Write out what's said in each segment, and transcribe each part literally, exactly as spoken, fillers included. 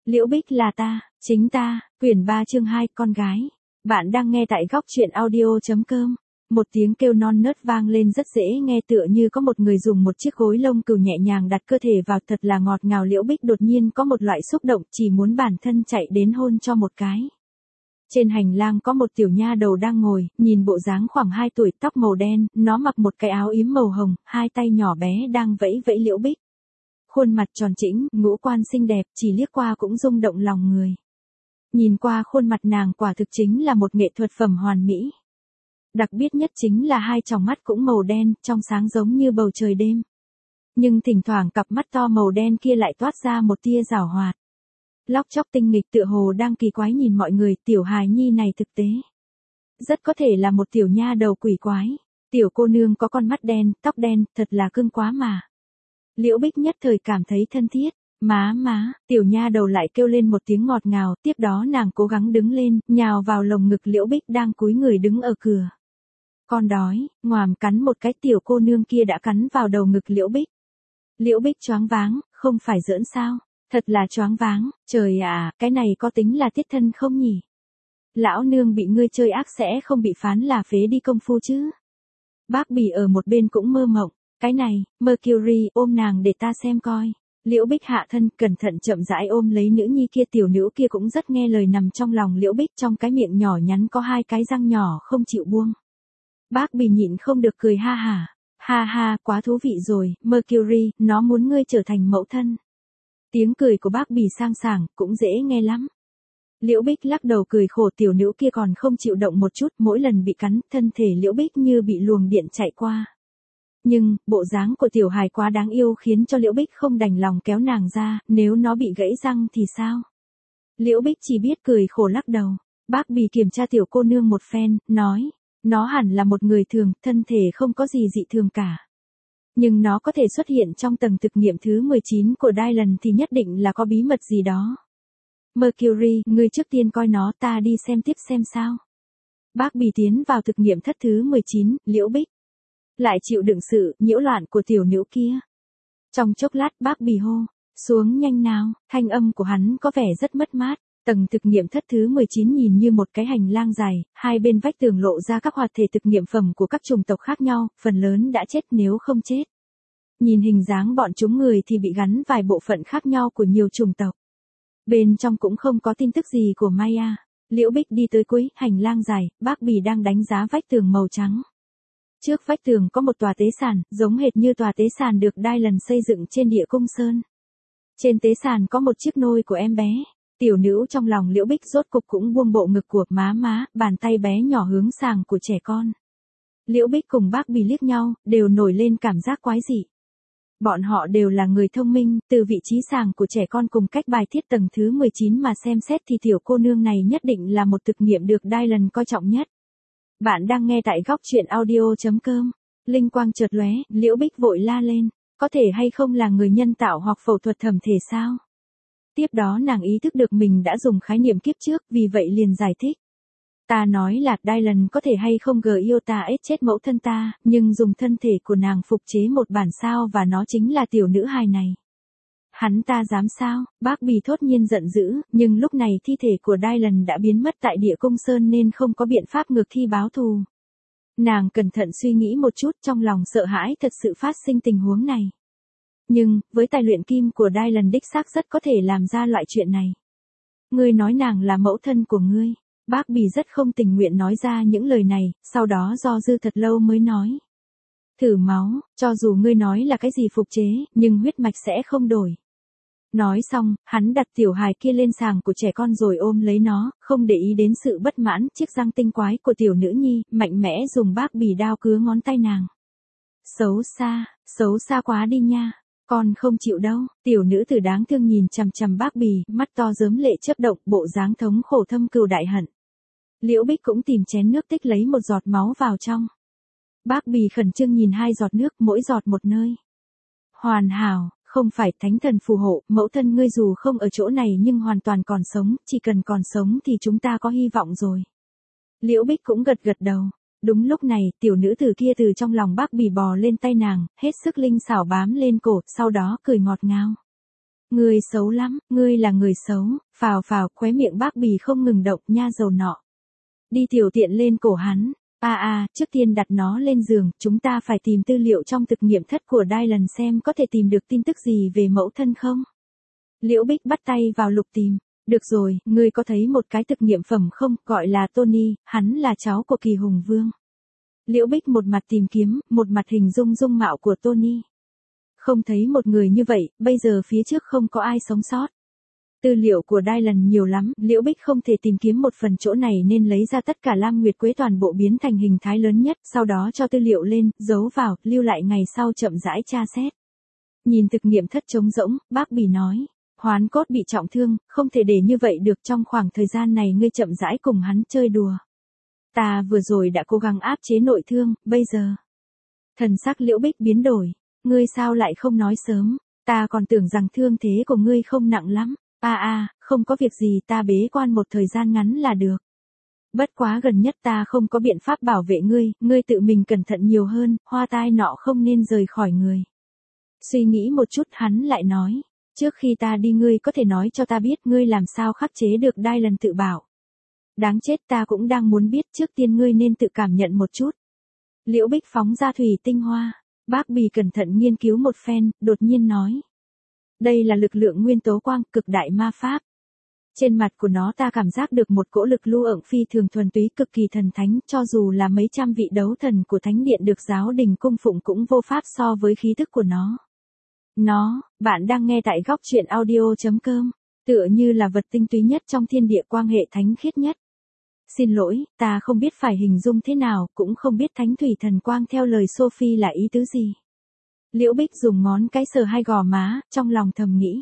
Liễu Bích là ta, chính ta, quyển ba chương hai, con gái. Bạn đang nghe tại góc truyện audio.com. Một tiếng kêu non nớt vang lên rất dễ nghe, tựa như có một người dùng một chiếc gối lông cừu nhẹ nhàng đặt cơ thể vào, thật là ngọt ngào. Liễu Bích đột nhiên có một loại xúc động, chỉ muốn bản thân chạy đến hôn cho một cái. Trên hành lang có một tiểu nha đầu đang ngồi, nhìn bộ dáng khoảng hai tuổi, tóc màu đen, nó mặc một cái áo yếm màu hồng, hai tay nhỏ bé đang vẫy vẫy Liễu Bích. Khuôn mặt tròn trĩnh, ngũ quan xinh đẹp, chỉ liếc qua cũng rung động lòng người. Nhìn qua khuôn mặt nàng quả thực chính là một nghệ thuật phẩm hoàn mỹ. Đặc biệt nhất chính là hai tròng mắt cũng màu đen, trong sáng giống như bầu trời đêm. Nhưng thỉnh thoảng cặp mắt to màu đen kia lại toát ra một tia giảo hoạt. Lóc chóc tinh nghịch, tựa hồ đang kỳ quái nhìn mọi người. Tiểu hài nhi này thực tế rất có thể là một tiểu nha đầu quỷ quái. Tiểu cô nương có con mắt đen, tóc đen, thật là cưng quá mà. Liễu Bích nhất thời cảm thấy thân thiết. Má má, tiểu nha đầu lại kêu lên một tiếng ngọt ngào, tiếp đó nàng cố gắng đứng lên, nhào vào lồng ngực Liễu Bích đang cúi người đứng ở cửa. Con đói, ngoàm cắn một cái, tiểu cô nương kia đã cắn vào đầu ngực Liễu Bích. Liễu Bích choáng váng, không phải giỡn sao? Thật là choáng váng, trời ạ, cái này có tính là tiết thân không nhỉ? Lão nương bị ngươi chơi ác sẽ không bị phán là phế đi công phu chứ? Bác Bì ở một bên cũng mơ mộng, cái này, Mercury, ôm nàng để ta xem coi. Liễu Bích hạ thân, cẩn thận chậm rãi ôm lấy nữ nhi kia, tiểu nữ kia cũng rất nghe lời nằm trong lòng Liễu Bích, trong cái miệng nhỏ nhắn có hai cái răng nhỏ không chịu buông. Bác Bì nhịn không được cười ha hả, ha ha, quá thú vị rồi, Mercury, nó muốn ngươi trở thành mẫu thân. Tiếng cười của bác Bì sang sảng, cũng dễ nghe lắm. Liễu Bích lắc đầu cười khổ, tiểu nữ kia còn không chịu động một chút, mỗi lần bị cắn, thân thể Liễu Bích như bị luồng điện chạy qua. Nhưng, bộ dáng của tiểu hài quá đáng yêu khiến cho Liễu Bích không đành lòng kéo nàng ra, nếu nó bị gãy răng thì sao? Liễu Bích chỉ biết cười khổ lắc đầu. Bác Bì kiểm tra tiểu cô nương một phen, nói, nó hẳn là một người thường, thân thể không có gì dị thường cả. Nhưng nó có thể xuất hiện trong tầng thực nghiệm thứ mười chín của Dylan thì nhất định là có bí mật gì đó. Mercury, ngươi trước tiên coi nó, ta đi xem tiếp xem sao. Bác Bì tiến vào thực nghiệm thất thứ mười chín, Liễu Bích lại chịu đựng sự nhiễu loạn của tiểu nữ kia. Trong chốc lát bác Bì hô, xuống nhanh nào, thanh âm của hắn có vẻ rất mất mát. Tầng thực nghiệm thất thứ mười chín nhìn như một cái hành lang dài, hai bên vách tường lộ ra các hoạt thể thực nghiệm phẩm của các chủng tộc khác nhau, phần lớn đã chết nếu không chết. Nhìn hình dáng bọn chúng người thì bị gắn vài bộ phận khác nhau của nhiều chủng tộc. Bên trong cũng không có tin tức gì của Maya. Liễu Bích đi tới cuối hành lang dài, bác Bì đang đánh giá vách tường màu trắng. Trước vách tường có một tòa tế sàn, giống hệt như tòa tế sàn được Dylan xây dựng trên địa cung sơn. Trên tế sàn có một chiếc nôi của em bé. Tiểu nữ trong lòng Liễu Bích rốt cục cũng buông bộ ngực của má má, bàn tay bé nhỏ hướng sàng của trẻ con. Liễu Bích cùng bác Bì liếc nhau, đều nổi lên cảm giác quái dị. Bọn họ đều là người thông minh, từ vị trí sàng của trẻ con cùng cách bài tiết tầng thứ mười chín mà xem xét thì tiểu cô nương này nhất định là một thực nghiệm được Dylan coi trọng nhất. Bạn đang nghe tại góc truyện audio.com. Linh quang chợt lóe, Liễu Bích vội la lên, có thể hay không là người nhân tạo hoặc phẫu thuật thẩm thể sao? Tiếp đó nàng ý thức được mình đã dùng khái niệm kiếp trước, vì vậy liền giải thích. Ta nói là Dylan có thể hay không gờ yêu ta ết chết mẫu thân ta, nhưng dùng thân thể của nàng phục chế một bản sao và nó chính là tiểu nữ hài này. Hắn ta dám sao? Bác Bì thốt nhiên giận dữ, nhưng lúc này thi thể của Dylan đã biến mất tại địa cung sơn nên không có biện pháp ngược thi báo thù. Nàng cẩn thận suy nghĩ một chút, trong lòng sợ hãi thật sự phát sinh tình huống này. Nhưng, với tài luyện kim của Dylan đích xác rất có thể làm ra loại chuyện này. Ngươi nói nàng là mẫu thân của ngươi. Bác Bì rất không tình nguyện nói ra những lời này, sau đó do dự thật lâu mới nói. Thử máu, cho dù ngươi nói là cái gì phục chế, nhưng huyết mạch sẽ không đổi. Nói xong, hắn đặt tiểu hài kia lên sàng của trẻ con rồi ôm lấy nó, không để ý đến sự bất mãn, chiếc răng tinh quái của tiểu nữ nhi, mạnh mẽ dùng bác Bì đao cứa ngón tay nàng. Xấu xa, xấu xa quá đi nha. Con không chịu đâu, tiểu nữ tử đáng thương nhìn chằm chằm bác Bì, mắt to rớm lệ chớp động, bộ dáng thống khổ thâm cừu đại hận. Liễu Bích cũng tìm chén nước tích lấy một giọt máu vào trong. Bác Bì khẩn trương nhìn hai giọt nước, mỗi giọt một nơi. Hoàn hảo, không phải thánh thần phù hộ, mẫu thân ngươi dù không ở chỗ này nhưng hoàn toàn còn sống, chỉ cần còn sống thì chúng ta có hy vọng rồi. Liễu Bích cũng gật gật đầu. Đúng lúc này, tiểu nữ tử kia từ trong lòng bác Bì bò lên tay nàng, hết sức linh xảo bám lên cổ, sau đó cười ngọt ngào. Ngươi xấu lắm, ngươi là người xấu, phào phào, khóe miệng bác bì không ngừng động, nha dầu nọ. Đi tiểu tiện lên cổ hắn. À à, trước tiên đặt nó lên giường, chúng ta phải tìm tư liệu trong thực nghiệm thất của Dylan xem có thể tìm được tin tức gì về mẫu thân không. Liễu Bích bắt tay vào lục tìm. Được rồi, ngươi có thấy một cái thực nghiệm phẩm không, gọi là Tony, hắn là cháu của Kỳ Hùng Vương. Liễu Bích một mặt tìm kiếm, một mặt hình dung dung mạo của Tony. Không thấy một người như vậy, bây giờ phía trước không có ai sống sót. Tư liệu của Dylan nhiều lắm, Liễu Bích không thể tìm kiếm một phần chỗ này nên lấy ra tất cả Lam Nguyệt Quế toàn bộ biến thành hình thái lớn nhất, sau đó cho tư liệu lên, giấu vào, lưu lại ngày sau chậm rãi tra xét. Nhìn thực nghiệm thất trống rỗng, bác Bì nói, Hoán Cốt bị trọng thương, không thể để như vậy được, trong khoảng thời gian này ngươi chậm rãi cùng hắn chơi đùa. Ta vừa rồi đã cố gắng áp chế nội thương, bây giờ. Thần sắc Liễu Bích biến đổi, ngươi sao lại không nói sớm, ta còn tưởng rằng thương thế của ngươi không nặng lắm. À à, không có việc gì, ta bế quan một thời gian ngắn là được. Bất quá gần nhất ta không có biện pháp bảo vệ ngươi, ngươi tự mình cẩn thận nhiều hơn, hoa tai nọ không nên rời khỏi người. Suy nghĩ một chút hắn lại nói, trước khi ta đi ngươi có thể nói cho ta biết ngươi làm sao khắc chế được Dylan tự bảo. Đáng chết, ta cũng đang muốn biết, trước tiên ngươi nên tự cảm nhận một chút. Liễu Bích phóng ra thủy tinh hoa, bác Bì cẩn thận nghiên cứu một phen, đột nhiên nói. Đây là lực lượng nguyên tố quang, cực đại ma pháp. Trên mặt của nó ta cảm giác được một cỗ lực lưu ẩn phi thường thuần túy, cực kỳ thần thánh, cho dù là mấy trăm vị đấu thần của thánh điện được giáo đình cung phụng cũng vô pháp so với khí tức của nó. Nó, bạn đang nghe tại góc truyện audio chấm com, tựa như là vật tinh túy nhất trong thiên địa, quang hệ thánh khiết nhất. Xin lỗi, ta không biết phải hình dung thế nào, cũng không biết thánh thủy thần quang theo lời Sophie là ý tứ gì. Liễu Bích dùng ngón cái sờ hai gò má, trong lòng thầm nghĩ.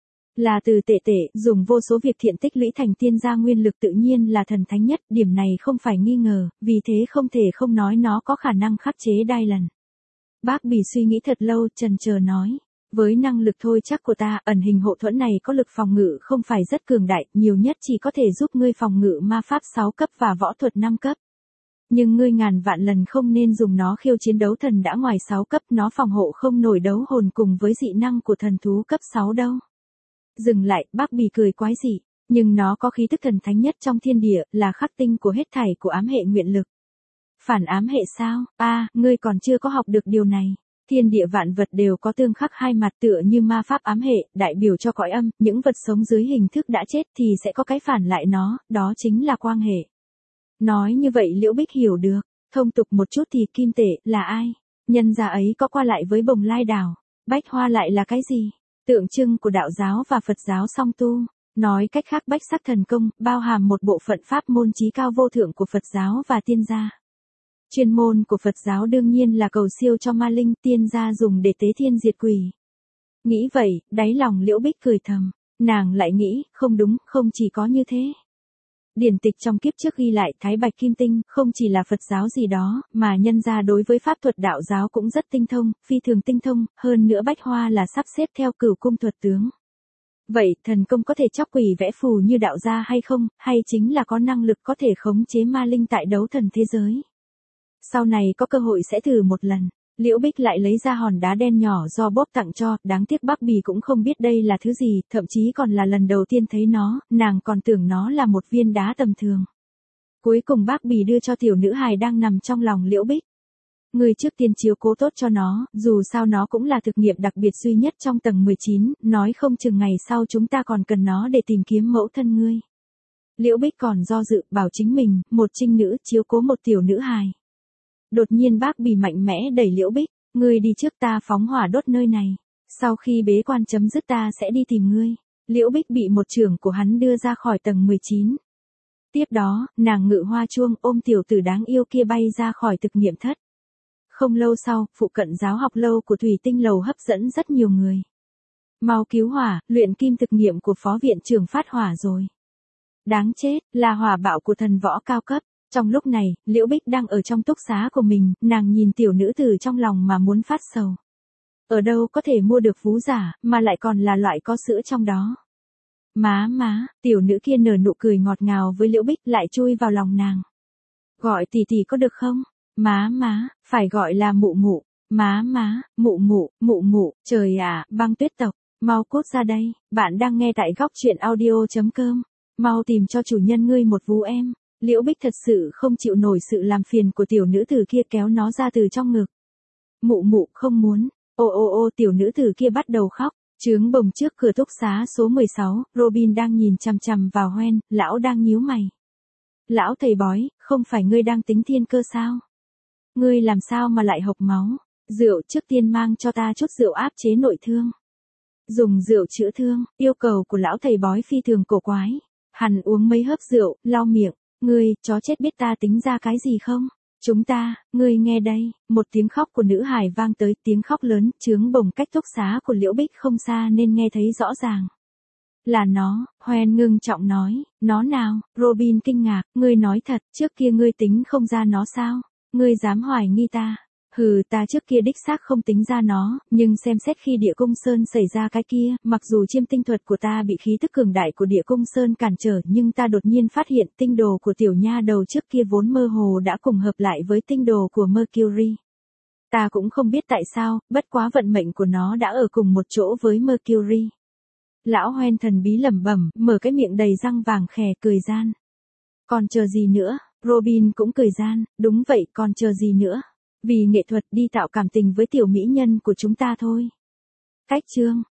Là từ tệ tệ, dùng vô số việc thiện tích lũy thành tiên gia nguyên lực tự nhiên là thần thánh nhất, điểm này không phải nghi ngờ, vì thế không thể không nói nó có khả năng khắc chế Dylan. Bác Bì suy nghĩ thật lâu, chần chờ nói. Với năng lực thôi chắc của ta, ẩn hình hộ thuẫn này có lực phòng ngự không phải rất cường đại, nhiều nhất chỉ có thể giúp ngươi phòng ngự ma pháp sáu cấp và võ thuật năm cấp. Nhưng ngươi ngàn vạn lần không nên dùng nó khiêu chiến đấu thần đã ngoài sáu cấp, nó phòng hộ không nổi đấu hồn cùng với dị năng của thần thú cấp sáu đâu. Dừng lại, bác Bì cười quái dị, nhưng nó có khí tức thần thánh nhất trong thiên địa, là khắc tinh của hết thảy của ám hệ nguyện lực. Phản ám hệ sao? A, à, ngươi còn chưa có học được điều này. Thiên địa vạn vật đều có tương khắc hai mặt, tựa như ma pháp ám hệ, đại biểu cho cõi âm, những vật sống dưới hình thức đã chết thì sẽ có cái phản lại nó, đó chính là quang hệ. Nói như vậy Liễu Bích hiểu được, thông tục một chút thì kim tệ là ai? Nhân gia ấy có qua lại với Bồng Lai Đảo, bách hoa lại là cái gì? Tượng trưng của đạo giáo và Phật giáo song tu. Nói cách khác, bách sắc thần công bao hàm một bộ phận pháp môn chí cao vô thượng của Phật giáo và tiên gia. Chuyên môn của Phật giáo đương nhiên là cầu siêu cho ma linh, tiên gia dùng để tế thiên diệt quỷ. Nghĩ vậy, đáy lòng Liễu Bích cười thầm, nàng lại nghĩ, không đúng, không chỉ có như thế. Điển tịch trong kiếp trước ghi lại Thái Bạch Kim Tinh không chỉ là Phật giáo gì đó, mà nhân gia đối với pháp thuật đạo giáo cũng rất tinh thông, phi thường tinh thông, hơn nữa bách hoa là sắp xếp theo cửu cung thuật tướng. Vậy, thần công có thể chóc quỷ vẽ phù như đạo gia hay không, hay chính là có năng lực có thể khống chế ma linh tại đấu thần thế giới? Sau này có cơ hội sẽ thử một lần. Liễu Bích lại lấy ra hòn đá đen nhỏ do Bob tặng cho, đáng tiếc bác Bì cũng không biết đây là thứ gì, thậm chí còn là lần đầu tiên thấy nó, nàng còn tưởng nó là một viên đá tầm thường. Cuối cùng bác Bì đưa cho tiểu nữ hài đang nằm trong lòng Liễu Bích. Người trước tiên chiếu cố tốt cho nó, dù sao nó cũng là thực nghiệm đặc biệt duy nhất trong tầng mười chín, nói không chừng ngày sau chúng ta còn cần nó để tìm kiếm mẫu thân ngươi. Liễu Bích còn do dự, bảo chính mình, một trinh nữ chiếu cố một tiểu nữ hài. Đột nhiên bác Bì mạnh mẽ đẩy Liễu Bích, ngươi đi trước, ta phóng hỏa đốt nơi này. Sau khi bế quan chấm dứt ta sẽ đi tìm ngươi. Liễu Bích bị một chưởng của hắn đưa ra khỏi tầng mười chín. Tiếp đó, nàng ngự hoa chuông ôm tiểu tử đáng yêu kia bay ra khỏi thực nghiệm thất. Không lâu sau, phụ cận giáo học lâu của Thủy Tinh Lầu hấp dẫn rất nhiều người. Mau cứu hỏa, luyện kim thực nghiệm của phó viện trưởng phát hỏa rồi. Đáng chết, là hỏa bạo của thần võ cao cấp. Trong lúc này, Liễu Bích đang ở trong túc xá của mình, nàng nhìn tiểu nữ tử trong lòng mà muốn phát sầu. Ở đâu có thể mua được vú giả, mà lại còn là loại có sữa trong đó. Má má, tiểu nữ kia nở nụ cười ngọt ngào với Liễu Bích, lại chui vào lòng nàng. Gọi tỷ tỷ có được không? Má má, phải gọi là mụ mụ. Má má, mụ mụ, mụ mụ, trời ạ, băng tuyết tộc. Mau cút ra đây, bạn đang nghe tại góc truyện audio.com. Mau tìm cho chủ nhân ngươi một vú em. Liễu Bích thật sự không chịu nổi sự làm phiền của tiểu nữ tử kia, kéo nó ra từ trong ngực. Mụ mụ không muốn. Ô ô ô, tiểu nữ tử kia bắt đầu khóc. Trướng bồng trước cửa túc xá số mười sáu, Robin đang nhìn chằm chằm vào Hoen, lão đang nhíu mày. Lão thầy bói, không phải ngươi đang tính thiên cơ sao? Ngươi làm sao mà lại hộc máu? Rượu, trước tiên mang cho ta chút rượu áp chế nội thương. Dùng rượu chữa thương, yêu cầu của lão thầy bói phi thường cổ quái. Hắn uống mấy hớp rượu, lau miệng. Ngươi, chó chết biết ta tính ra cái gì không? Chúng ta, ngươi nghe đây, một tiếng khóc của nữ hài vang tới, tiếng khóc lớn, trướng bồng cách túc xá của Liễu Bích không xa nên nghe thấy rõ ràng. Là nó, Hoen ngưng trọng nói, nó nào? Robin kinh ngạc, ngươi nói thật, trước kia ngươi tính không ra nó sao? Ngươi dám hoài nghi ta? Hừ, ta trước kia đích xác không tính ra nó, nhưng xem xét khi địa cung sơn xảy ra cái kia, mặc dù chiêm tinh thuật của ta bị khí tức cường đại của địa cung sơn cản trở, nhưng ta đột nhiên phát hiện tinh đồ của tiểu nha đầu trước kia vốn mơ hồ đã cùng hợp lại với tinh đồ của Mercury. Ta cũng không biết tại sao, bất quá vận mệnh của nó đã ở cùng một chỗ với Mercury. Lão Hoen thần bí lẩm bẩm, mở cái miệng đầy răng vàng khè, cười gian. Còn chờ gì nữa? Robin cũng cười gian, đúng vậy, còn chờ gì nữa? Vì nghệ thuật đi tạo cảm tình với tiểu mỹ nhân của chúng ta thôi. Cách chương